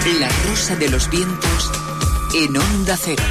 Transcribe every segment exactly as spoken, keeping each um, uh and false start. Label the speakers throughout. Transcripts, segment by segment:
Speaker 1: La rosa de los vientos en Onda Cero.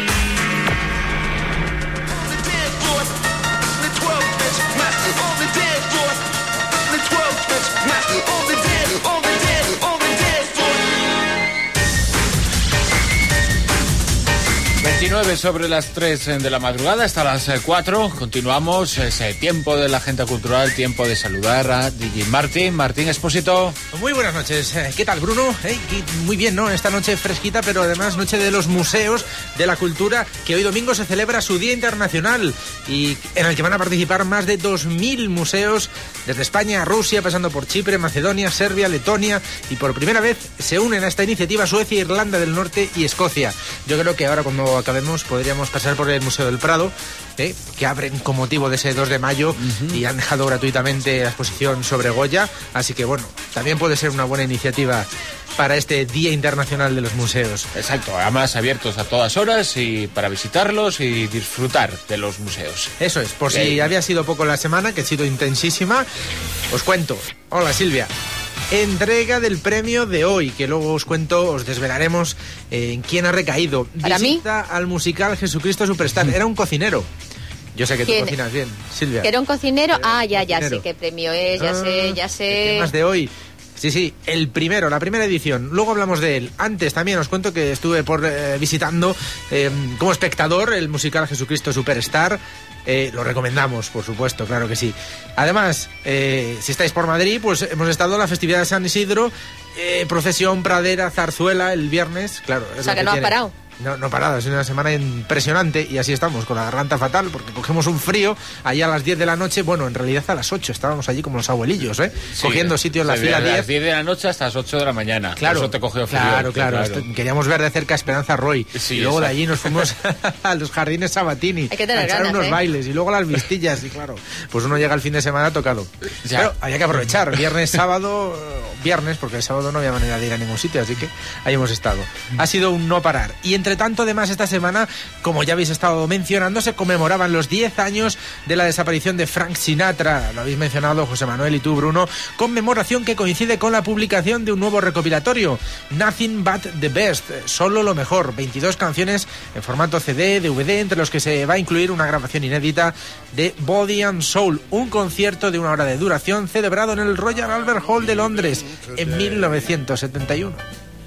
Speaker 2: veintinueve sobre las tres de la madrugada hasta las cuatro. Continuamos ese tiempo de la agenda cultural, tiempo de saludar a D J Martín. Martín Expósito.
Speaker 3: Muy buenas noches. ¿Qué tal, Bruno? ¿Eh? Muy bien, ¿no? Esta noche fresquita, pero además noche de los museos de la cultura, que hoy domingo se celebra su Día Internacional y en el que van a participar más de dos mil museos desde España a Rusia, pasando por Chipre, Macedonia, Serbia, Letonia, y por primera vez se unen a esta iniciativa Suecia, Irlanda del Norte y Escocia. Yo creo que ahora, cuando acabemos, podríamos pasar por el Museo del Prado, ¿eh? que abren con motivo de ese dos de mayo uh-huh. y han dejado gratuitamente la exposición sobre Goya, así que bueno, también puede ser una buena iniciativa para este Día Internacional de los Museos.
Speaker 2: Exacto, además abiertos a todas horas y para visitarlos y disfrutar de los museos.
Speaker 3: Eso es, por si había sido poco la semana, que ha sido intensísima, os cuento. Hola, Silvia. Entrega del premio de hoy, que luego os cuento, os desvelaremos eh, en quién ha recaído.
Speaker 4: ¿Para
Speaker 3: Visita
Speaker 4: mí?
Speaker 3: al musical Jesucristo Superstar. Era un cocinero. Yo sé que tú
Speaker 4: ¿Quién?
Speaker 3: cocinas bien, Silvia.
Speaker 4: ¿Que era un cocinero?
Speaker 3: Era
Speaker 4: ah, ya, ya
Speaker 3: cocinero.
Speaker 4: sé qué premio es, ya
Speaker 3: ah,
Speaker 4: sé, ya sé.
Speaker 3: Temas de hoy. Sí, sí, el primero, la primera edición. Luego hablamos de él. Antes también os cuento que estuve por eh, visitando eh, como espectador el musical Jesucristo Superstar. Eh, lo recomendamos, por supuesto, claro que sí. Además, eh, si estáis por Madrid, pues hemos estado en la festividad de San Isidro, eh, procesión, pradera, zarzuela el viernes, claro.
Speaker 4: O sea, que, que no ha parado.
Speaker 3: No, no parado, es una semana impresionante y así estamos, con la garganta fatal, porque cogemos un frío allí a las diez de la noche, bueno, en realidad a las ocho, estábamos allí como los abuelillos, ¿eh? Sí, cogiendo sitio en la fila diez.
Speaker 2: A las diez de la noche hasta las ocho de la mañana,
Speaker 3: claro,
Speaker 2: eso te cogió frío.
Speaker 3: Claro, claro,
Speaker 2: claro.
Speaker 3: Queríamos ver de cerca a Esperanza Roy,
Speaker 2: sí,
Speaker 3: y luego
Speaker 2: exacto.
Speaker 3: de allí nos fuimos a los Jardines Sabatini,
Speaker 4: Hay que tener
Speaker 3: a echar
Speaker 4: ganas,
Speaker 3: unos
Speaker 4: ¿eh?
Speaker 3: bailes, y luego a las vistillas, y claro, pues uno llega el fin de semana tocado.
Speaker 2: Ya.
Speaker 3: Pero había que aprovechar, viernes, sábado, viernes, porque el sábado no había manera de ir a ningún sitio, así que ahí hemos estado. Ha sido un no parar. Y entre tanto, además, esta semana, como ya habéis estado mencionando, se conmemoraban los diez años de la desaparición de Frank Sinatra. Lo habéis mencionado José Manuel y tú, Bruno. Conmemoración que coincide con la publicación de un nuevo recopilatorio, Nothing But The Best, solo lo mejor. veintidós canciones en formato C D, D V D, entre los que se va a incluir una grabación inédita de Body and Soul, un concierto de una hora de duración celebrado en el Royal Albert Hall de Londres en mil novecientos setenta y uno.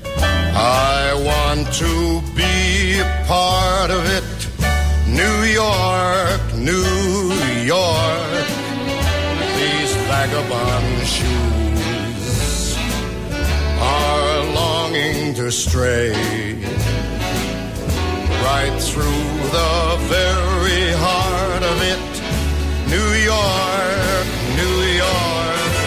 Speaker 5: I want to be a part of it. New York, New York. These vagabond shoes are longing to stray right through the very heart of it. New York, New York.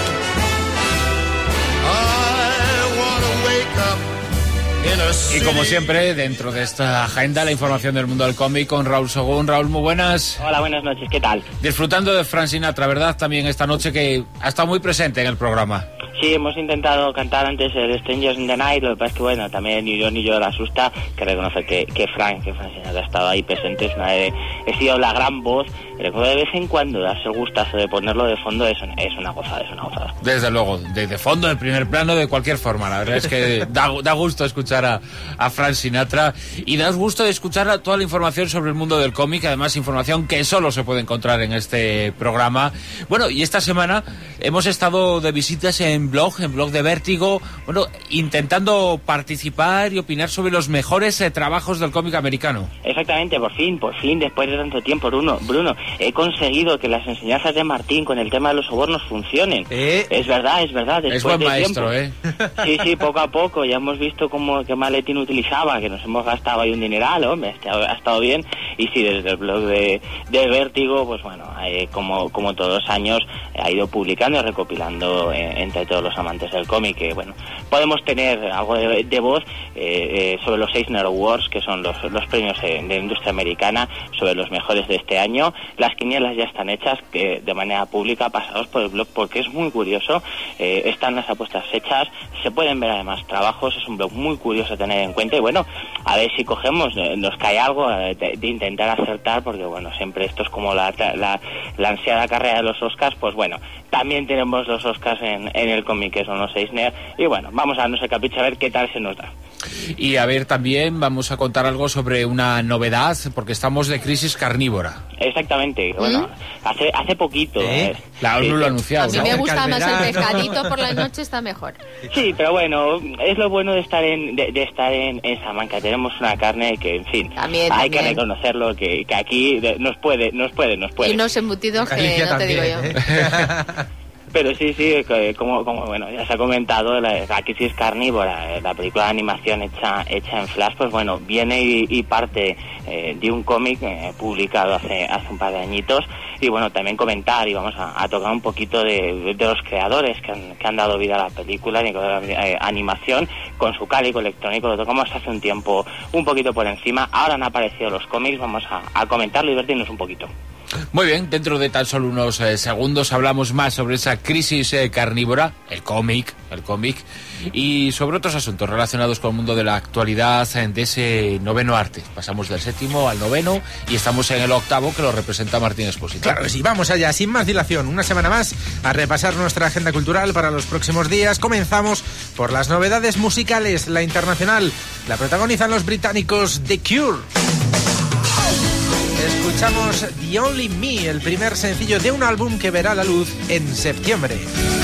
Speaker 2: Y como siempre, dentro de esta agenda, la información del mundo del cómic con Raúl Sogún. Raúl, muy buenas.
Speaker 6: Hola, buenas noches, ¿qué tal?
Speaker 2: Disfrutando de Frank Sinatra, ¿verdad? También esta noche, que ha estado muy presente en el programa.
Speaker 6: Sí, hemos intentado cantar antes el Strangers in the Night, lo que pasa es que, bueno, también ni yo ni yo le asusta que reconocer que, que Frank, que Frank Sinatra ha estado ahí presente, es una de, he sido la gran voz, recuerdo de vez en cuando darse el gustazo de ponerlo de fondo, es, es una gozada, es una gozada.
Speaker 2: Desde luego, de, de fondo, de primer plano, de cualquier forma, la verdad es que da, da gusto escuchar a, a Frank Sinatra y da gusto de escuchar toda la información sobre el mundo del cómic, además información que solo se puede encontrar en este programa. Bueno, y esta semana hemos estado de visitas en blog, en blog de Vértigo, bueno, intentando participar y opinar sobre los mejores eh, trabajos del cómic americano.
Speaker 6: Exactamente, por fin, por fin, después de tanto tiempo, Bruno, Bruno, he conseguido que las enseñanzas de Martín con el tema de los sobornos funcionen.
Speaker 3: ¿Eh?
Speaker 6: Es verdad, es verdad.
Speaker 2: Es buen maestro,
Speaker 6: tiempo.
Speaker 2: ¿eh?
Speaker 6: Sí, sí, poco a poco, ya hemos visto cómo qué maletín utilizaba, que nos hemos gastado ahí un dineral, hombre, ha estado bien, y sí, desde el blog de, de Vértigo, pues bueno, eh, como, como todos los años, ha ido publicando y recopilando eh, entre todos los amantes del cómic, que bueno, podemos tener algo de, de voz eh, eh, sobre los Eisner Awards, que son los, los premios eh, de la industria americana, sobre los mejores de este año. Las quinielas ya están hechas que de manera pública, pasados por el blog, porque es muy curioso, eh, están las apuestas hechas, se pueden ver además trabajos, es un blog muy curioso a tener en cuenta, y bueno, a ver si cogemos, nos cae algo de, de intentar intentar acertar, porque bueno, siempre esto es como la, la, la ansiada carrera de los Oscars, pues bueno, también tenemos los Oscars en, en el cómic, que son los Eisner, y bueno, vamos a darnos el capricho a ver qué tal se nos da.
Speaker 2: Y a ver, también vamos a contar algo sobre una novedad, porque estamos de crisis carnívora.
Speaker 6: Exactamente, bueno, ¿Mm? hace hace poquito.
Speaker 2: ¿Eh?
Speaker 6: Eh,
Speaker 2: la ONU sí, lo ha anunciado.
Speaker 4: A mí
Speaker 2: ¿no?
Speaker 4: me gusta más el pescadito por la noche, está mejor.
Speaker 6: Sí, pero bueno, es lo bueno de estar en de, de estar en, en Salamanca. Tenemos una carne que, en fin,
Speaker 4: también,
Speaker 6: hay
Speaker 4: también.
Speaker 6: que reconocerlo, que, que aquí nos puede, nos puede, nos puede.
Speaker 4: Y unos embutidos que no
Speaker 3: también,
Speaker 4: te digo yo.
Speaker 3: ¿eh?
Speaker 6: Pero sí, sí, como, como bueno, ya se ha comentado, la, la crisis carnívora, la película de animación hecha hecha en Flash, pues bueno, viene y, y parte eh, de un cómic eh, publicado hace hace un par de añitos, y bueno, también comentar y vamos a, a tocar un poquito de, de los creadores que han, que han dado vida a la película, de la eh, animación, con su cálico electrónico, lo tocamos hace un tiempo un poquito por encima, ahora han aparecido los cómics, vamos a, a comentarlo y divertirnos un poquito.
Speaker 2: Muy bien, dentro de tan solo unos eh, segundos hablamos más sobre esa crisis eh, carnívora, el cómic, el cómic, y sobre otros asuntos relacionados con el mundo de la actualidad, eh, de ese noveno arte. Pasamos del séptimo al noveno y estamos en el octavo, que lo representa Martín Expósito.
Speaker 3: Claro que sí, vamos allá, sin más dilación, una semana más a repasar nuestra agenda cultural para los próximos días. Comenzamos por las novedades musicales, la internacional, la protagonizan los británicos The Cure. Escuchamos The Only Me, el primer sencillo de un álbum que verá la luz en septiembre.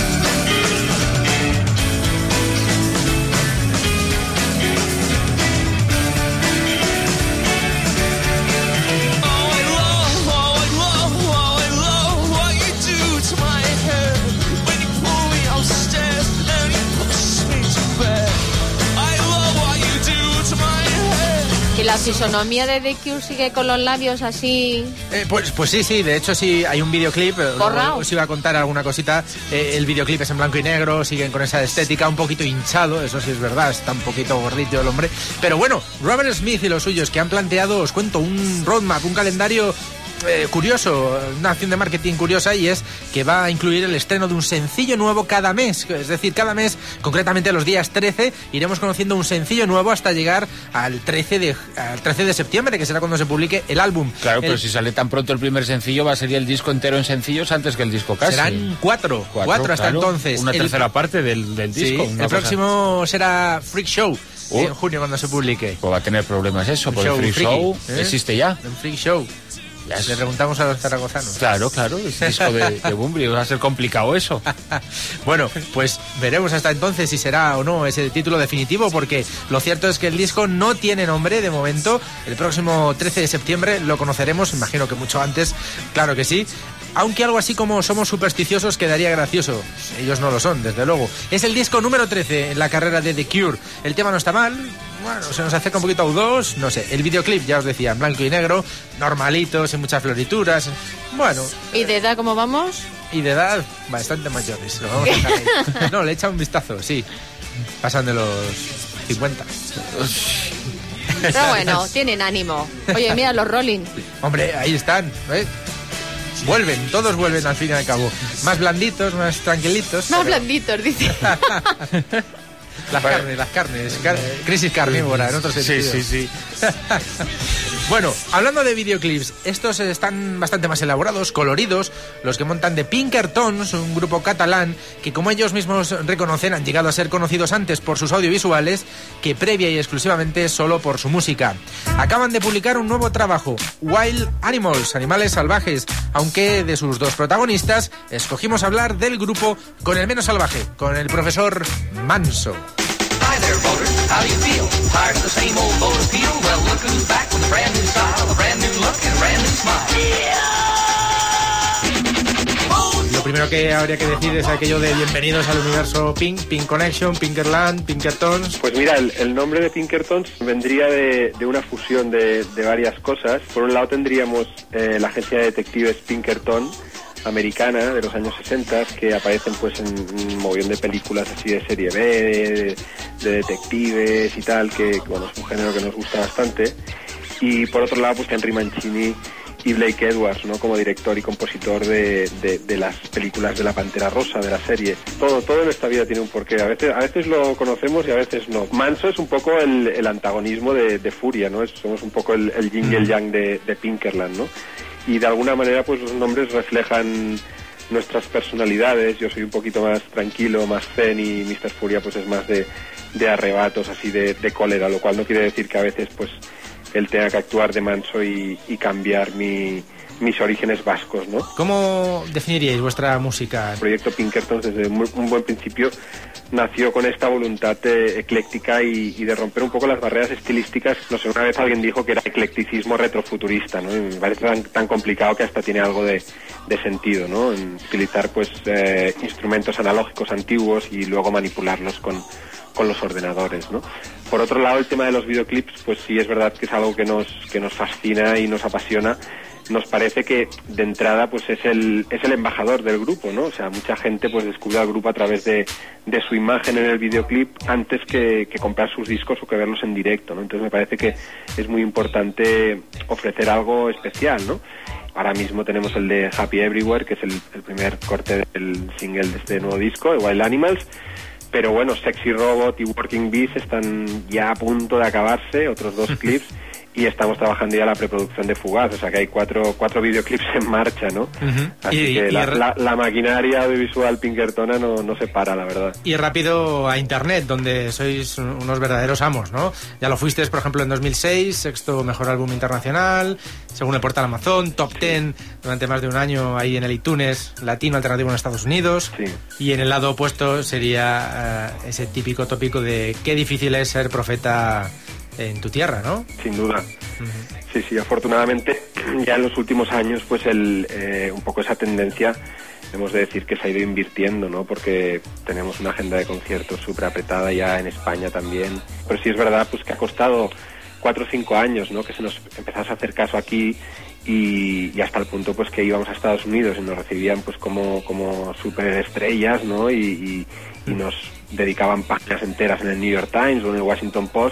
Speaker 4: ¿Y la fisonomía de The Cure sigue con los labios así?
Speaker 3: Eh, pues, pues sí, sí, de hecho sí hay un videoclip.
Speaker 4: Borrao.
Speaker 3: Os iba a contar alguna cosita. Eh, el videoclip es en blanco y negro, siguen con esa estética, un poquito hinchado, eso sí es verdad, está un poquito gordito el hombre. Pero bueno, Robert Smith y los suyos que han planteado, os cuento, un roadmap, un calendario Eh, curioso, una acción de marketing curiosa, y es que va a incluir el estreno de un sencillo nuevo cada mes, es decir, cada mes, concretamente los días trece, iremos conociendo un sencillo nuevo hasta llegar al trece de, al trece de septiembre, que será cuando se publique el álbum.
Speaker 2: Claro,
Speaker 3: el,
Speaker 2: pero si sale tan pronto el primer sencillo, va a ser el disco entero en sencillos antes que el disco casi.
Speaker 3: Serán cuatro, cuatro, cuatro hasta
Speaker 2: claro,
Speaker 3: entonces.
Speaker 2: Una
Speaker 3: el,
Speaker 2: tercera parte del, del disco.
Speaker 3: Sí, el
Speaker 2: cosa.
Speaker 3: próximo será Freak Show.
Speaker 2: Uh,
Speaker 3: en junio cuando se publique.
Speaker 2: Pues va a tener problemas eso, porque el Freak
Speaker 3: Freaky,
Speaker 2: Show
Speaker 3: ¿eh?
Speaker 2: existe ya.
Speaker 3: El Freak Show. Ya le preguntamos a los zaragozanos.
Speaker 2: Claro, claro, es disco de, de Bunbury, va a ser complicado eso.
Speaker 3: Bueno, pues veremos hasta entonces si será o no ese título definitivo, porque lo cierto es que el disco no tiene nombre de momento. El próximo trece de septiembre lo conoceremos, imagino que mucho antes, claro que sí. Aunque algo así como Somos Supersticiosos quedaría gracioso. Ellos no lo son, desde luego. Es el disco número trece en la carrera de The Cure. El tema no está mal. Bueno, se nos acerca un poquito a U dos, no sé. El videoclip, ya os decía, en blanco y negro, normalito, sin muchas florituras. Bueno.
Speaker 4: ¿Y de edad cómo vamos?
Speaker 3: Y de edad, bastante mayores. Lo vamos a dejar ahí. No, le echa un vistazo, sí. Pasan de los cincuenta.
Speaker 4: Pero bueno, tienen ánimo. Oye, mira los Rolling.
Speaker 3: Hombre, ahí están, ¿eh? Vuelven, todos vuelven al fin y al cabo. Más blanditos, más tranquilitos.
Speaker 4: Más
Speaker 3: pero...
Speaker 4: blanditos, dice.
Speaker 3: Las carnes, las carnes. Car crisis carnívora, en otro sentido.
Speaker 2: Sí, sí, sí.
Speaker 3: Bueno, hablando de videoclips, estos están bastante más elaborados, coloridos, los que montan de Pinkertons, un grupo catalán que, como ellos mismos reconocen, han llegado a ser conocidos antes por sus audiovisuales que previa y exclusivamente solo por su música. Acaban de publicar un nuevo trabajo, Wild Animals, Animales Salvajes, aunque de sus dos protagonistas escogimos hablar del grupo con el menos salvaje, con el profesor Manso.
Speaker 7: Hi there, voters. How do you feel? Tired of the same old voter appeal? Well, look who's back with a brand new style, a brand new look, and a brand new smile.
Speaker 3: Lo primero que habría que decir es aquello de bienvenidos al universo Pink, Pink Connection, Pinkerland, Pinkertons.
Speaker 8: Pues mira, el, el nombre de Pinkertons vendría de, de una fusión de, de varias cosas. Por un lado tendríamos eh, la agencia de detectives Pinkerton, americana, de los años sesenta, que aparecen pues en un mogollón de películas así de serie B, de, de detectives y tal, que bueno, es un género que nos gusta bastante. Y por otro lado pues Henry Mancini y Blake Edwards, ¿no? Como director y compositor de, de, de las películas de la Pantera Rosa, de la serie. Todo, todo en esta vida tiene un porqué. A veces, a veces lo conocemos y a veces no. Manso es un poco el, el antagonismo de, de Furia, ¿no? Es, somos un poco el, el yin y el yang de, de Pinkerland, ¿no? Y de alguna manera, pues los nombres reflejan nuestras personalidades. Yo soy un poquito más tranquilo, más zen, y mister Furia pues es más de, de arrebatos, así de, de cólera, lo cual no quiere decir que a veces pues él tenga que actuar de manso y, y cambiar mi, mis orígenes vascos, ¿no?
Speaker 3: ¿Cómo definiríais vuestra música?
Speaker 8: El proyecto Pinkertons desde un, un buen principio nació con esta voluntad eh, ecléctica y, y de romper un poco las barreras estilísticas. No sé, una vez alguien dijo que era eclecticismo retrofuturista, ¿no? Y me parece tan, tan complicado que hasta tiene algo de, de sentido, ¿no? En utilizar pues eh, instrumentos analógicos antiguos y luego manipularlos con, con los ordenadores, ¿no? Por otro lado, el tema de los videoclips, pues sí es verdad que es algo que nos, que nos fascina y nos apasiona. Nos parece que de entrada pues es el es el embajador del grupo, ¿no? O sea, mucha gente pues descubre al grupo a través de, de su imagen en el videoclip antes que, que comprar sus discos o que verlos en directo, ¿no? Entonces me parece que es muy importante ofrecer algo especial, ¿no? Ahora mismo tenemos el de Happy Everywhere, que es el, el primer corte del single de este nuevo disco, de Wild Animals. Pero bueno, Sexy Robot y Working Bees están ya a punto de acabarse, otros dos clips. Y estamos trabajando ya la preproducción de Fugaz, o sea que hay cuatro cuatro videoclips en marcha, ¿no? Uh-huh. Así y, que y la, la, la maquinaria audiovisual pinkertona no, no se para, la verdad.
Speaker 3: Y rápido a internet, donde sois unos verdaderos amos, ¿no? Ya lo fuisteis, por ejemplo, en dos mil seis, sexto mejor álbum internacional, según el portal Amazon, top sí. ten durante más de un año ahí en el iTunes latino alternativo en Estados Unidos.
Speaker 8: Sí.
Speaker 3: Y en el lado opuesto sería uh, ese típico tópico de qué difícil es ser profeta en tu tierra, ¿no?
Speaker 8: Sin duda. Uh-huh. Sí, sí, afortunadamente ya en los últimos años pues el eh, un poco esa tendencia hemos de decir que se ha ido invirtiendo, ¿no? Porque tenemos una agenda de conciertos súper apretada ya en España también. Pero sí es verdad pues que ha costado cuatro o cinco años, ¿no? Que se nos empezase a hacer caso aquí y, y hasta el punto pues que íbamos a Estados Unidos y nos recibían pues como, como superestrellas, ¿no? Y, y, y nos dedicaban páginas enteras en el New York Times o en el Washington Post.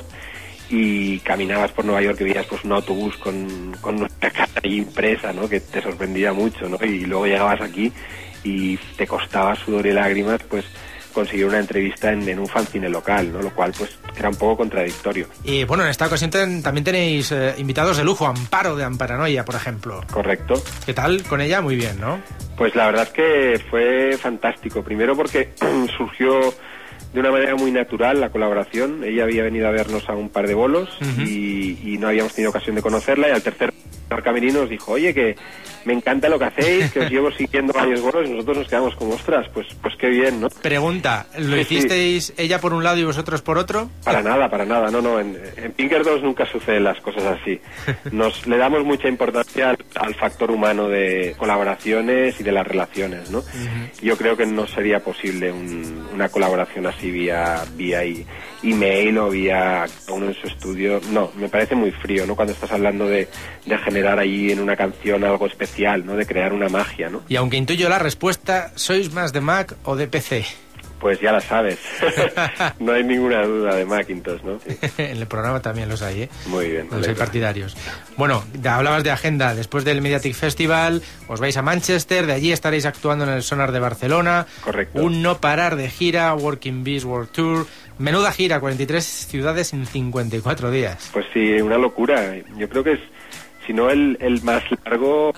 Speaker 8: Y caminabas por Nueva York y veías pues un autobús con, con nuestra cara ahí impresa, ¿no? Que te sorprendía mucho, ¿no? Y luego llegabas aquí y te costaba sudor y lágrimas pues conseguir una entrevista en, en un fanzine local, ¿no? Lo cual pues era un poco contradictorio.
Speaker 3: Y bueno, en esta ocasión ten, también tenéis eh, invitados de lujo, Amparo de Amparanoia, por ejemplo.
Speaker 8: Correcto.
Speaker 3: ¿Qué tal con ella? Muy bien, ¿no?
Speaker 8: Pues la verdad es que fue fantástico. Primero porque surgió de una manera muy natural la colaboración. Ella había venido a vernos a un par de bolos uh-huh. y, y no habíamos tenido ocasión de conocerla, y al tercer camerino nos dijo, oye, que me encanta lo que hacéis, que os llevo siguiendo varios bolos, y nosotros nos quedamos como, ostras, pues pues qué bien, ¿no?
Speaker 3: Pregunta, ¿lo sí, hicisteis sí. ella por un lado y vosotros por otro?
Speaker 8: Para nada, para nada, no, no, en, en Pinkertons nunca suceden las cosas así. Nos le damos mucha importancia al, al factor humano de colaboraciones y de las relaciones, ¿no? Uh-huh. Yo creo que no sería posible un, una colaboración así vía vía e- email o vía uno en su estudio. No, me parece muy frío, ¿no? Cuando estás hablando de, de generar ahí en una canción algo especial, ¿no? De crear una magia, ¿no?
Speaker 3: Y aunque intuyo la respuesta, ¿sois más de Mac o de P C?
Speaker 8: Pues ya la sabes. No hay ninguna duda de Macintosh, ¿no? Sí.
Speaker 3: En el programa también los hay, ¿eh?
Speaker 8: Muy bien.
Speaker 3: Los hay partidarios. Bueno, hablabas de agenda. Después del Mediatic Festival, os vais a Manchester, de allí estaréis actuando en el Sonar de Barcelona.
Speaker 8: Correcto.
Speaker 3: Un no parar de gira, Working Bees World Tour. Menuda gira, cuarenta y tres ciudades en cincuenta y cuatro días.
Speaker 8: Pues sí, una locura. Yo creo que es, si no el, el más largo,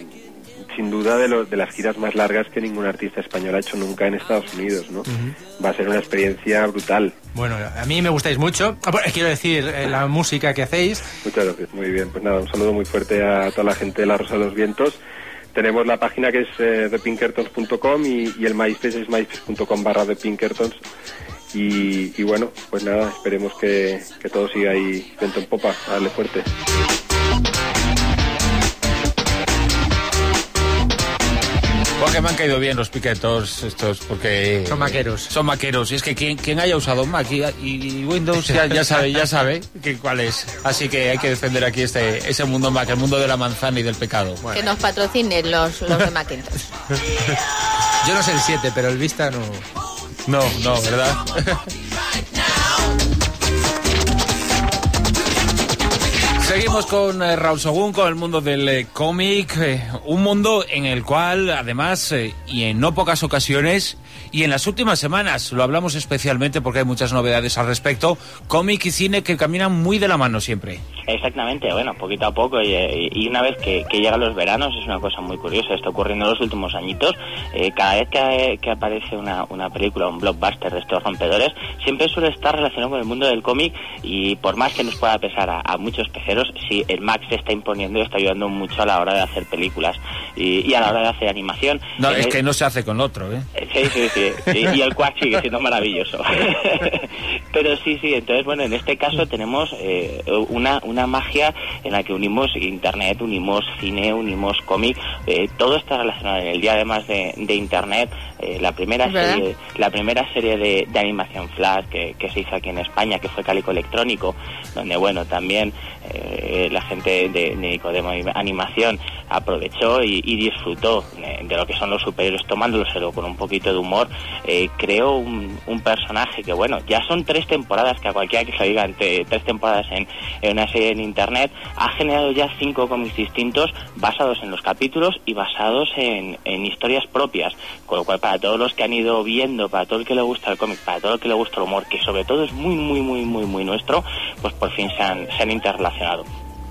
Speaker 8: sin duda de, lo, de las giras más largas que ningún artista español ha hecho nunca en Estados Unidos, ¿no? Uh-huh. Va a ser una experiencia brutal.
Speaker 3: Bueno, a mí me gustáis mucho. Quiero decir, la música que hacéis.
Speaker 8: Muchas gracias, muy bien. Pues nada, un saludo muy fuerte a toda la gente de La Rosa de los Vientos. Tenemos la página que es eh, the pinkertons punto com y, y el MySpace es myspace punto com barra the pinkertons. Y, y bueno, pues nada, esperemos que, que todo siga ahí viento en popa, a darle fuerte.
Speaker 2: Porque me han caído bien los piquetos estos, porque...
Speaker 3: Son maqueros.
Speaker 2: Son maqueros. Y es que quien, quien haya usado Mac y, y Windows ya, ya sabe ya sabe que cuál es. Así que hay que defender aquí este ese mundo Mac, el mundo de la manzana y del pecado.
Speaker 4: Bueno. Que nos patrocinen los, los de Macintosh.
Speaker 3: Yo no sé el siete, pero el Vista no...
Speaker 2: No, no, ¿verdad? Seguimos con eh, Raúl Sogún, con el mundo del eh, cómic, eh, un mundo en el cual, además, eh, y en no pocas ocasiones, y en las últimas semanas, lo hablamos especialmente porque hay muchas novedades al respecto, cómic y cine que caminan muy de la mano siempre.
Speaker 6: Exactamente, bueno, poquito a poco, y, y una vez que, que llegan los veranos, es una cosa muy curiosa, está ocurriendo en los últimos añitos, eh, cada vez que, que aparece una, una película, un blockbuster de estos rompedores, siempre suele estar relacionado con el mundo del cómic, y por más que nos pueda pesar a, a muchos peceros, sí, el Max se está imponiendo y está ayudando mucho a la hora de hacer películas y, y a la hora de hacer animación.
Speaker 2: No,
Speaker 6: en
Speaker 2: es
Speaker 6: el...
Speaker 2: que no se hace con otro, ¿eh?
Speaker 6: Sí, sí, sí, sí, y el Quack sigue siendo maravilloso. Pero sí, sí, entonces, bueno, en este caso tenemos eh, una, una magia en la que unimos internet, unimos cine, unimos cómic, eh, todo está relacionado. En el día, además de, de internet, eh, la primera serie, la primera serie de, de animación Flash que, que se hizo aquí en España, que fue Cálico Electrónico, donde, bueno, también eh, la gente de, de Nicodemo Animación aprovechó y, y disfrutó de, de lo que son los superhéroes, tomándoselo con un poquito de humor. Eh, creó un, un personaje que, bueno, ya son tres temporadas, que a cualquiera que se diga, entre tres temporadas en, en una serie en internet, ha generado ya cinco cómics distintos basados en los capítulos y basados en, en historias propias, con lo cual, para todos los que han ido viendo, para todo el que le gusta el cómic, para todo el que le gusta el humor, que sobre todo es muy, muy, muy, muy, muy nuestro, pues por fin se han, se han interrelacionado.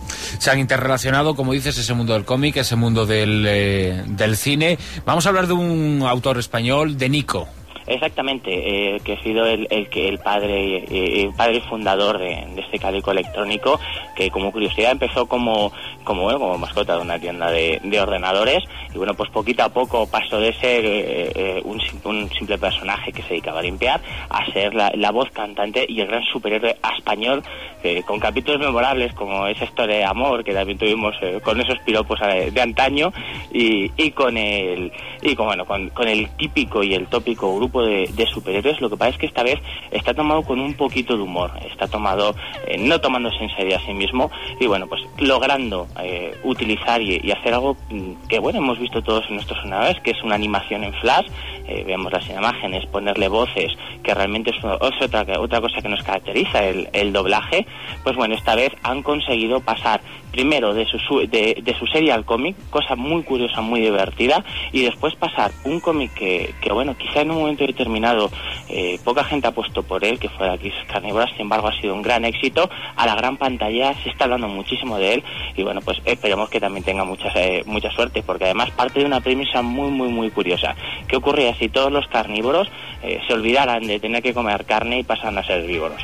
Speaker 2: Se han interrelacionado, como dices, ese mundo del cómic, ese mundo del, eh, del cine. Vamos a hablar de un autor español, de Nico.
Speaker 6: Exactamente, eh, que ha sido el, el que el padre eh, el padre fundador de, de este Cálico Electrónico, que como curiosidad empezó como como bueno, como mascota de una tienda de, de ordenadores, y bueno, pues poquito a poco pasó de ser eh, eh, un, un simple personaje que se dedicaba a limpiar a ser la, la voz cantante y el gran superhéroe español, eh, con capítulos memorables como esa historia de amor que también tuvimos eh, con esos piropos de, de antaño, y, y con el y con, bueno, con, con el típico y el tópico grupo De, de superhéroes. Lo que pasa es que esta vez está tomado con un poquito de humor, está tomado eh, no tomándose en serio a sí mismo, y bueno, pues logrando eh, utilizar y, y hacer algo que, bueno, hemos visto todos en nuestros ordenadores, que es una animación en flash. Eh, vemos las imágenes, ponerle voces, que realmente es, es otra, otra cosa que nos caracteriza, el, el doblaje. Pues bueno, esta vez han conseguido pasar primero de su, de, de su serie al cómic, cosa muy curiosa, muy divertida, y después pasar un cómic que, que bueno, quizá en un momento determinado eh, poca gente ha puesto por él, que fue La Crisis Carnívora, sin embargo ha sido un gran éxito, a la gran pantalla, se está hablando muchísimo de él, y bueno, pues esperemos que también tenga mucha, eh, mucha suerte, porque además parte de una premisa muy, muy, muy curiosa. ¿Qué ocurría si todos los carnívoros eh, se olvidaran de tener que comer carne y pasaran a ser herbívoros?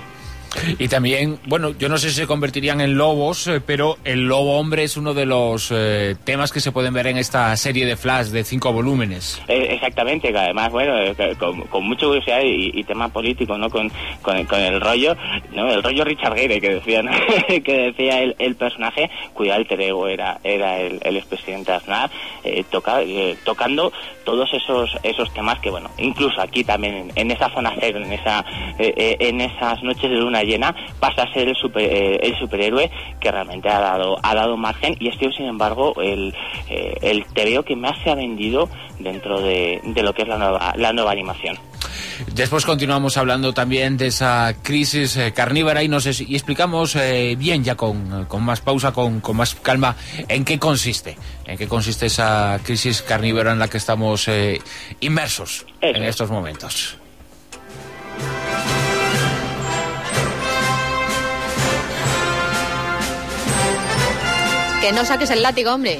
Speaker 2: Y también, bueno, yo no sé si se convertirían en lobos, eh, pero el lobo hombre es uno de los eh, temas que se pueden ver en esta serie de Flash de cinco volúmenes.
Speaker 6: Eh, exactamente, que además, bueno, eh, con, con mucha curiosidad y, y tema político, ¿no? Con, con, con el rollo, ¿no? El rollo Richard Gere que decía, ¿no? que decía el, el personaje, cuyo alter ego era, era el, el expresidente Aznar, eh, toca, eh, tocando todos esos esos temas que, bueno, incluso aquí también en, en esa zona cero, en esa eh, eh, en esas noches de luna llena, pasa a ser el super, eh, el superhéroe que realmente ha dado ha dado margen, y este, sin embargo, el eh, el tebeo que más se ha vendido dentro de, de lo que es la nueva la nueva animación.
Speaker 2: Después continuamos hablando también de esa crisis eh, carnívora, y nos es, y explicamos eh, bien, ya con, con más pausa, con, con más calma, en qué consiste, en qué consiste esa crisis carnívora en la que estamos eh, inmersos Eso. en estos momentos.
Speaker 4: Que no saques el látigo, hombre.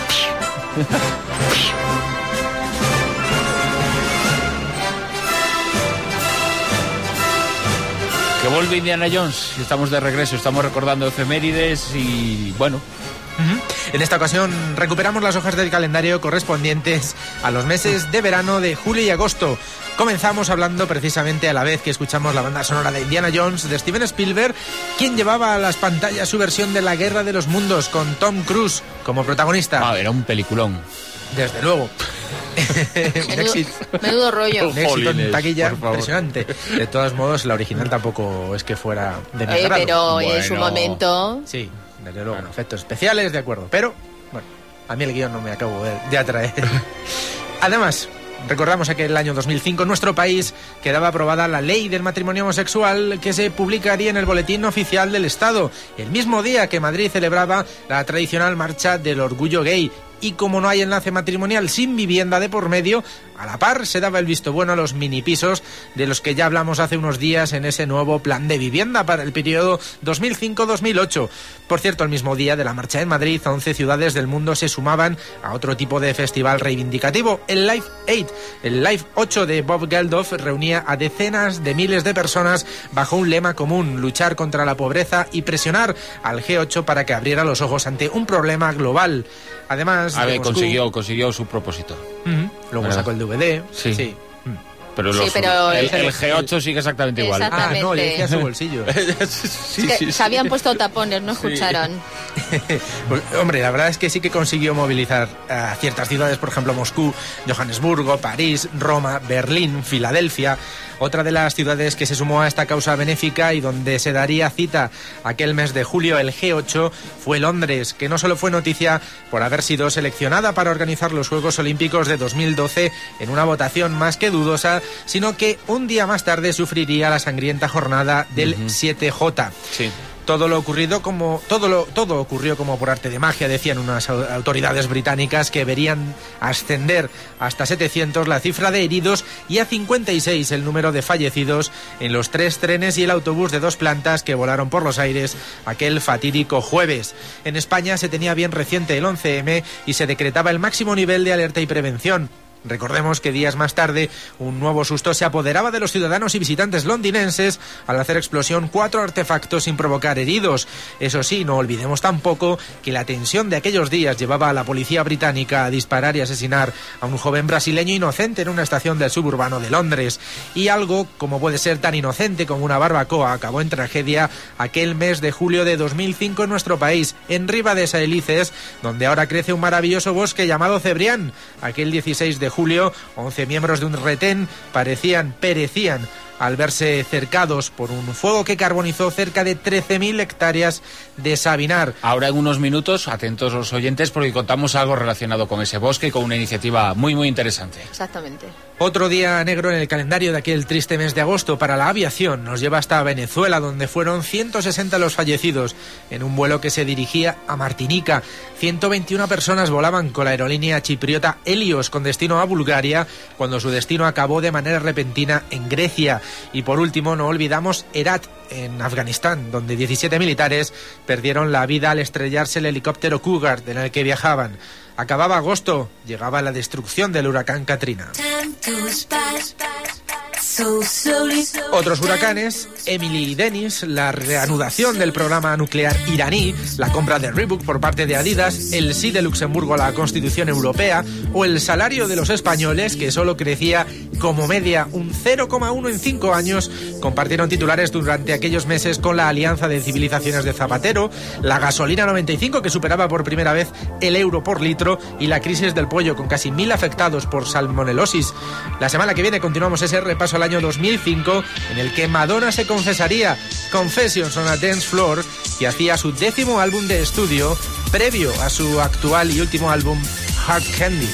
Speaker 2: Que vuelve Indiana Jones, estamos de regreso, estamos recordando efemérides y bueno.
Speaker 3: Uh-huh. En esta ocasión recuperamos las hojas del calendario correspondientes a los meses de verano de julio y agosto. Comenzamos hablando precisamente a la vez que escuchamos la banda sonora de Indiana Jones de Steven Spielberg, quien llevaba a las pantallas su versión de La Guerra de los Mundos con Tom Cruise como protagonista.
Speaker 2: Ah, era un peliculón.
Speaker 3: Desde luego.
Speaker 4: menudo, menudo rollo.
Speaker 3: Un éxito en taquilla impresionante. De todos modos, la original tampoco es que fuera de mi agrado.
Speaker 4: Pero
Speaker 2: bueno.
Speaker 4: en su momento...
Speaker 3: Sí, desde luego. Bueno. Efectos especiales, de acuerdo. Pero, bueno, a mí el guión no me acabo de, de atraer. Además, Recordamos que en el año dos mil cinco en nuestro país quedaba aprobada la ley del matrimonio homosexual que se publicaría en el Boletín Oficial del Estado, el mismo día que Madrid celebraba la tradicional Marcha del Orgullo Gay. Y como no hay enlace matrimonial sin vivienda de por medio, a la par se daba el visto bueno a los minipisos de los que ya hablamos hace unos días en ese nuevo plan de vivienda para el periodo dos mil cinco dos mil ocho. Por cierto, el mismo día de la marcha en Madrid, once ciudades del mundo se sumaban a otro tipo de festival reivindicativo, el Live ocho. El Live ocho de Bob Geldof reunía a decenas de miles de personas bajo un lema común: luchar contra la pobreza y presionar al G ocho para que abriera los ojos ante un problema global. Además,
Speaker 2: a ver,
Speaker 3: Moscú,
Speaker 2: consiguió, consiguió su propósito.
Speaker 3: Uh-huh. Luego
Speaker 2: ¿verdad?
Speaker 3: sacó el D V D.
Speaker 2: Sí.
Speaker 3: sí.
Speaker 2: Pero, los,
Speaker 4: sí, pero
Speaker 2: el,
Speaker 4: el,
Speaker 2: el G ocho sigue exactamente igual.
Speaker 3: Ah, no, le decía su bolsillo.
Speaker 2: sí,
Speaker 4: que
Speaker 2: sí, sí.
Speaker 4: se habían puesto tapones, no escucharon.
Speaker 3: Pues, hombre, la verdad es que sí que consiguió movilizar a ciertas ciudades, por ejemplo Moscú, Johannesburgo, París, Roma, Berlín, Filadelfia. Otra de las ciudades que se sumó a esta causa benéfica y donde se daría cita aquel mes de julio el G ocho fue Londres, que no solo fue noticia por haber sido seleccionada para organizar los Juegos Olímpicos de dos mil doce en una votación más que dudosa, sino que un día más tarde sufriría la sangrienta jornada del uh-huh. siete J.
Speaker 2: Sí.
Speaker 3: Todo lo ocurrido como todo lo todo ocurrió como por arte de magia, decían unas autoridades británicas, que verían ascender hasta setecientos la cifra de heridos y a cincuenta y seis el número de fallecidos en los tres trenes y el autobús de dos plantas que volaron por los aires aquel fatídico jueves. En España se tenía bien reciente el once eme y se decretaba el máximo nivel de alerta y prevención. Recordemos que días más tarde un nuevo susto se apoderaba de los ciudadanos y visitantes londinenses al hacer explosión cuatro artefactos sin provocar heridos. Eso sí, no olvidemos tampoco que la tensión de aquellos días llevaba a la policía británica a disparar y asesinar a un joven brasileño inocente en una estación del suburbano de Londres. Y algo como puede ser tan inocente como una barbacoa acabó en tragedia aquel mes de julio de dos mil cinco en nuestro país, en Ribadesella, donde ahora crece un maravilloso bosque llamado Cebrián. Aquel dieciséis de julio, once miembros de un retén parecían, perecían al verse cercados por un fuego que carbonizó cerca de trece mil hectáreas de Sabinar.
Speaker 2: Ahora en unos minutos, atentos los oyentes, porque contamos algo relacionado con ese bosque y con una iniciativa muy muy interesante.
Speaker 4: Exactamente.
Speaker 3: Otro día negro en el calendario de aquel triste mes de agosto para la aviación nos lleva hasta Venezuela, donde fueron ciento sesenta los fallecidos en un vuelo que se dirigía a Martinica. ciento veintiuna personas volaban con la aerolínea chipriota Helios con destino a Bulgaria, cuando su destino acabó de manera repentina en Grecia. Y por último, no olvidamos Herat, en Afganistán, donde diecisiete militares perdieron la vida al estrellarse el helicóptero Cougar en el que viajaban. Acababa agosto, llegaba la destrucción del huracán Katrina. Otros huracanes, Emily y Dennis, la reanudación del programa nuclear iraní, la compra de Reebok por parte de Adidas, el sí de Luxemburgo a la Constitución Europea o el salario de los españoles, que solo crecía como media un cero coma uno en cinco años, compartieron titulares durante aquellos meses con la Alianza de Civilizaciones de Zapatero, la gasolina noventa y cinco que superaba por primera vez el euro por litro y la crisis del pollo con casi mil afectados por salmonelosis. La semana que viene continuamos ese repaso al año dos mil cinco en el que Madonna se confesaría, Confessions on a Dance Floor, que hacía su décimo álbum de estudio previo a su actual y último álbum Hard Candy.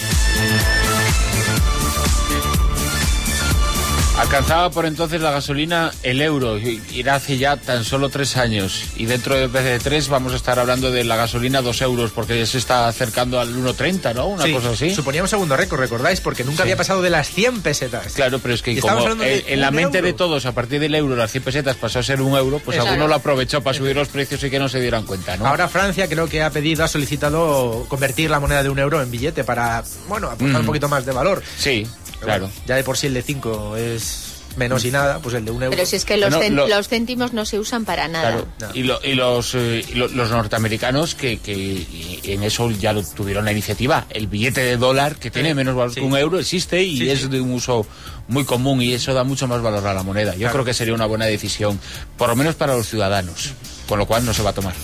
Speaker 2: Alcanzaba por entonces la gasolina el euro, y irá hace ya tan solo tres años. Y dentro de, de tres vamos a estar hablando de la gasolina dos euros, porque ya se está acercando al uno treinta, ¿no? Una
Speaker 3: sí,
Speaker 2: cosa así.
Speaker 3: Suponía un segundo récord, ¿recordáis? Porque nunca sí. había pasado de las cien pesetas.
Speaker 2: Claro, pero es que como en, en la mente euro. de todos, a partir del euro, las cien pesetas pasó a ser un euro, pues Exacto. alguno lo aprovechó para subir los precios y que no se dieran cuenta, ¿no?
Speaker 3: Ahora Francia creo que ha pedido, ha solicitado convertir la moneda de un euro en billete para, bueno, aportar mm. un poquito más de valor.
Speaker 2: Sí,
Speaker 3: pero
Speaker 2: claro.
Speaker 3: Bueno, ya de por sí el de cinco es menos y nada, pues el de un euro.
Speaker 4: Pero si es que los,
Speaker 2: no,
Speaker 4: cent-
Speaker 2: lo,
Speaker 4: los céntimos no se usan para nada.
Speaker 2: Claro. No. Y, lo, y, los, eh, y lo, los norteamericanos que, que en eso ya lo tuvieron la iniciativa. El billete de dólar, que tiene sí, menos valor sí. que un euro, existe y sí, es sí. de un uso muy común y eso da mucho más valor a la moneda. Yo claro. creo que sería una buena decisión, por lo menos para los ciudadanos, con lo cual no se va a tomar.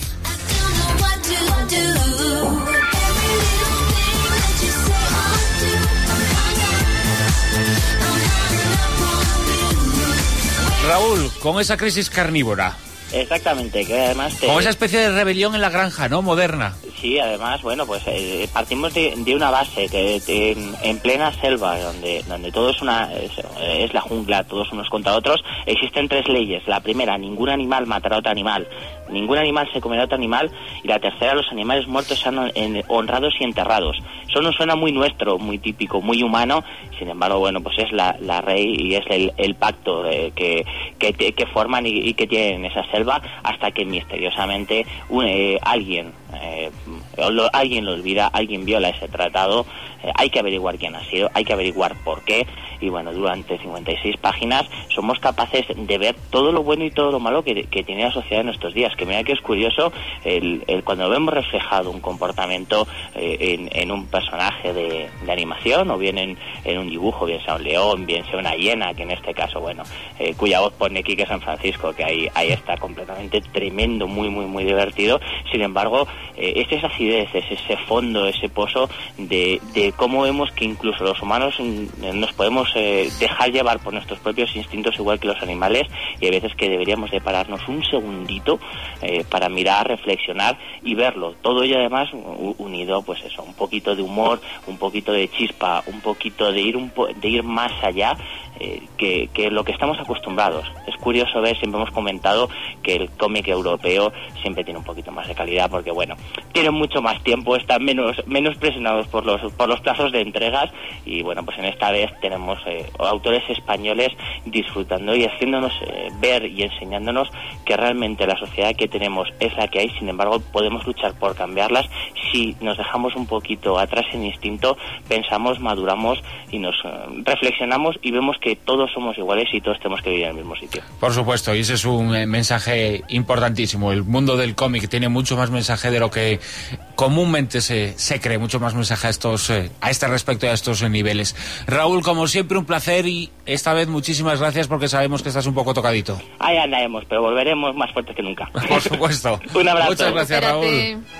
Speaker 2: Raúl, con esa crisis carnívora,
Speaker 6: Exactamente, que además... Te...
Speaker 2: Como esa especie de rebelión en la granja, ¿no? Moderna.
Speaker 6: Sí, además, bueno, pues eh, partimos de, de una base que de, en, en plena selva, donde donde todo es una es, es la jungla, todos unos contra otros. Existen tres leyes. La primera, ningún animal matará a otro animal. Ningún animal se comerá a otro animal. Y la tercera, los animales muertos sean en, honrados y enterrados. Eso nos suena muy nuestro, muy típico, muy humano. Sin embargo, bueno, pues es la, la ley y es el, el pacto eh, que, que, que forman y, y que tienen esa selva, hasta que misteriosamente un, eh, alguien eh, lo, alguien lo olvida, alguien viola ese tratado. Eh, hay que averiguar quién ha sido, hay que averiguar por qué. Y bueno, durante cincuenta y seis páginas somos capaces de ver todo lo bueno y todo lo malo que, que tiene la sociedad en estos días. Que mira que es curioso el, el cuando vemos reflejado un comportamiento eh, en, en un personaje de, de animación, o bien en, en un dibujo, bien sea un león, bien sea una hiena, que en este caso, bueno, eh, cuya voz pone Quique San Francisco, que ahí, ahí está completamente tremendo, muy, muy, muy divertido. Sin embargo, eh, es esa acidez, es ese fondo, ese pozo de, de cómo vemos que incluso los humanos nos podemos eh, dejar llevar por nuestros propios instintos igual que los animales, y hay veces que deberíamos de pararnos un segundito eh, para mirar, reflexionar y verlo. Todo ello además unido, pues eso, un poquito de humor, un poquito de chispa, un poquito de ir un po de ir más allá eh, que, que lo que estamos acostumbrados. Es curioso ver, siempre hemos comentado que el cómic europeo siempre tiene un poquito más de calidad, porque bueno, tienen mucho más tiempo, están menos menos presionados por los por los plazos de entregas, y bueno, pues en esta vez tenemos eh, autores españoles disfrutando y haciéndonos eh, ver y enseñándonos que realmente la sociedad que tenemos es la que hay. Sin embargo, podemos luchar por cambiarlas si nos dejamos un poquito atrás en instinto, pensamos, maduramos y nos uh, reflexionamos y vemos que todos somos iguales y todos tenemos que vivir en el mismo sitio.
Speaker 2: Por supuesto, y ese es un eh, mensaje importantísimo. El mundo del cómic tiene mucho más mensaje de lo que comúnmente se, se cree, mucho más mensaje a estos eh, a este respecto y a estos eh, niveles. Raúl, como siempre, un placer, y esta vez muchísimas gracias, porque sabemos que estás un poco tocadito.
Speaker 6: Ahí andaremos, pero volveremos más fuertes que nunca.
Speaker 2: Por supuesto.
Speaker 6: Un abrazo.
Speaker 2: Muchas gracias,
Speaker 4: Espérate.
Speaker 2: Raúl.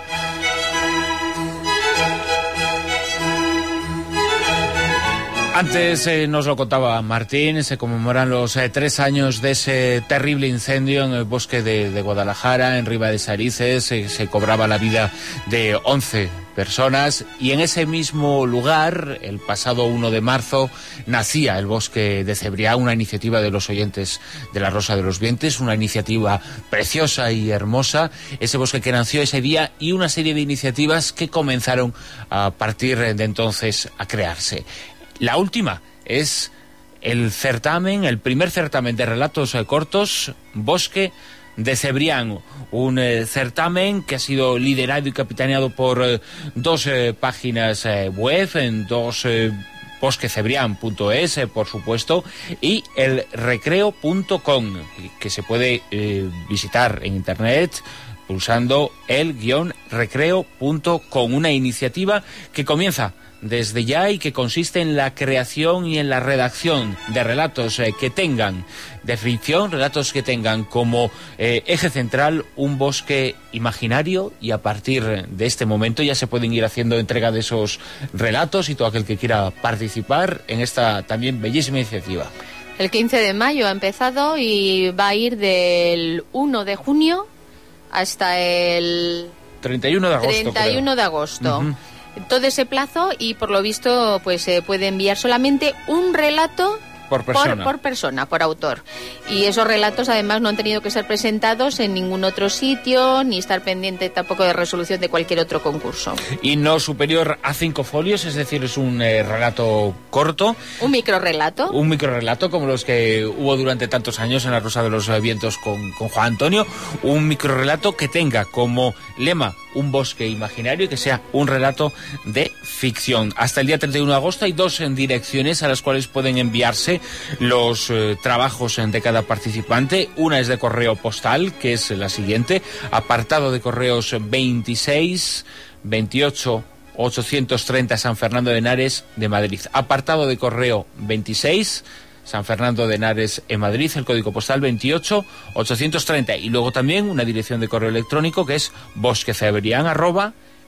Speaker 2: Antes eh, nos lo contaba Martín, se conmemoran los eh, tres años de ese terrible incendio en el bosque de, de Guadalajara, en Riva de Salices. Eh, se cobraba la vida de once personas, y en ese mismo lugar, el pasado uno de marzo, nacía el Bosque de Cebrián, una iniciativa de los oyentes de La Rosa de los Vientos, una iniciativa preciosa y hermosa, ese bosque que nació ese día, y una serie de iniciativas que comenzaron a partir de entonces a crearse. La última es el certamen, el primer certamen de relatos eh, cortos, Bosque de Cebrián, un eh, certamen que ha sido liderado y capitaneado por eh, dos eh, páginas eh, web, en dos eh, bosque cebrián punto es, eh, por supuesto, y el recreo punto com, que se puede eh, visitar en internet pulsando el guión recreo punto com, una iniciativa que comienza desde ya y que consiste en la creación y en la redacción de relatos eh, que tengan de ficción, relatos que tengan como eh, eje central un bosque imaginario, y a partir de este momento ya se pueden ir haciendo entrega de esos relatos, y todo aquel que quiera participar en esta también bellísima iniciativa.
Speaker 4: El quince de mayo ha empezado y va a ir del uno de junio hasta el
Speaker 2: treinta y uno de agosto.
Speaker 4: treinta y uno de agosto.
Speaker 2: Uh-huh.
Speaker 4: Todo ese plazo, y por lo visto pues se eh, puede enviar solamente un relato
Speaker 2: por persona.
Speaker 4: Por, por persona, por autor. Y esos relatos además no han tenido que ser presentados en ningún otro sitio, ni estar pendiente tampoco de resolución de cualquier otro concurso.
Speaker 2: Y no superior a cinco folios, es decir, es un eh, relato corto.
Speaker 4: Un microrrelato.
Speaker 2: Un microrrelato como los que hubo durante tantos años en La Rosa de los Vientos con, con Juan Antonio. Un microrrelato que tenga como lema un bosque imaginario y que sea un relato de ficción. Hasta el día treinta y uno de agosto hay dos en direcciones a las cuales pueden enviarse los eh, trabajos de cada participante. Una es de correo postal, que es la siguiente: apartado de correos veintiséis veintiocho ochocientos treinta San Fernando de Henares de Madrid. Apartado de correo veintiséis San Fernando de Henares en Madrid, el código postal veintiocho ochocientos treinta. Y luego también una dirección de correo electrónico que es bosquecebrián arroba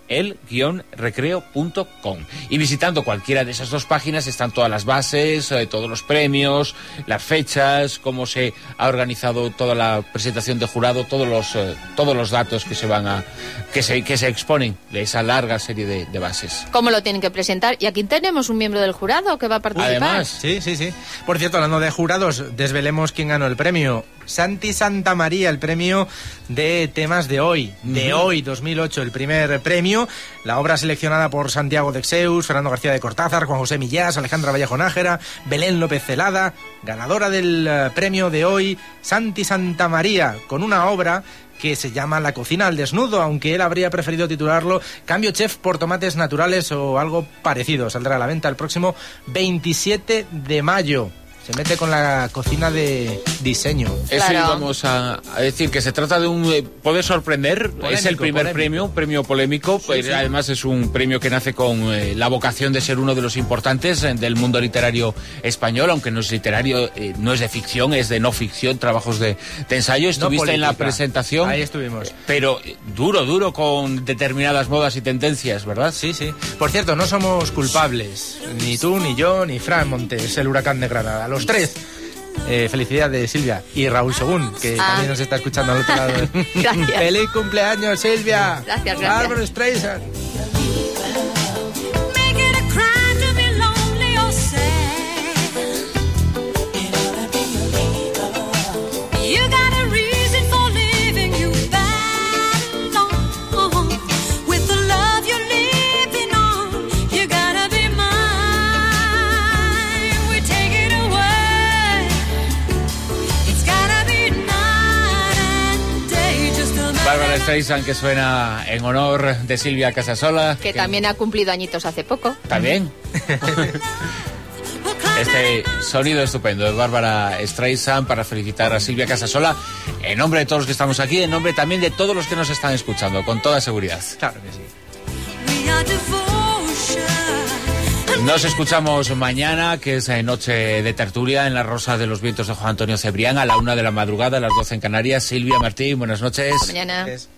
Speaker 2: el guion recreo punto com. Y visitando cualquiera de esas dos páginas están todas las bases, eh, todos los premios, las fechas, cómo se ha organizado toda la presentación de jurado, todos los eh, todos los datos que se van a que se que se exponen de esa larga serie de, de bases.
Speaker 4: ¿Cómo lo tienen que presentar? Y aquí tenemos un miembro del jurado que va a participar.
Speaker 2: Además,
Speaker 3: Sí, sí, sí. Por cierto, hablando de jurados, desvelemos quién ganó el premio. Santi Santamaría, el premio de temas de hoy. De hoy, dos mil ocho, el primer premio. La obra seleccionada por Santiago Dexeus, Fernando García de Cortázar, Juan José Millás, Alejandra Vallejo Nájera, Belén López Celada. Ganadora del uh, premio de hoy, Santi Santamaría, con una obra que se llama La cocina al desnudo, aunque él habría preferido titularlo Cambio Chef por tomates naturales o algo parecido. Saldrá a la venta el próximo veintisiete de mayo. Se mete con la cocina de diseño.
Speaker 2: Eso
Speaker 4: Claro.
Speaker 2: íbamos a, a decir, que se trata de un... Eh, puede sorprender,
Speaker 3: Polémico,
Speaker 2: es el primer
Speaker 3: polémico.
Speaker 2: premio, un premio polémico, pues,
Speaker 3: sí.
Speaker 2: además es un premio que nace con eh, la vocación de ser uno de los importantes eh, del mundo literario español, aunque no es literario, eh, no es de ficción, es de no ficción, trabajos de, de ensayo. Estuviste en la
Speaker 3: política.
Speaker 2: presentación.
Speaker 3: Ahí estuvimos.
Speaker 2: Pero eh, duro, duro con determinadas modas y tendencias, ¿verdad?
Speaker 3: Sí, sí. Por cierto, no somos culpables. Ni tú, ni yo, ni Fran Montes, el huracán de Granada. Los tres. Eh, felicidad de Silvia y Raúl Según, que
Speaker 4: Ah.
Speaker 3: también nos está escuchando al otro lado.
Speaker 4: Gracias.
Speaker 3: ¡Feliz cumpleaños, Silvia!
Speaker 4: Gracias, gracias.
Speaker 3: Barbra Streisand.
Speaker 9: Make it a crime to be lonely or sad. You got a reason for living, you battle on. With the love you're living on, you gotta be mine. We take it away. It's gotta be night and day, just a matter
Speaker 2: Bárbara
Speaker 9: of
Speaker 2: Streisand, que suena en honor de Silvia Casasola.
Speaker 4: Que también ha cumplido añitos hace poco.
Speaker 2: También. Este sonido estupendo de Bárbara Streisand para felicitar a Silvia Casasola en nombre de todos los que estamos aquí, en nombre también de todos los que nos están escuchando, con toda seguridad.
Speaker 3: Claro que sí.
Speaker 9: we are devotion.
Speaker 2: Nos escuchamos mañana, que es eh, noche de tertulia en la Rosa de los Vientos de Juan Antonio Cebrián, a la una de la madrugada, a las doce en Canarias. Silvia, Martín, buenas noches.
Speaker 4: Mañana.
Speaker 3: Es-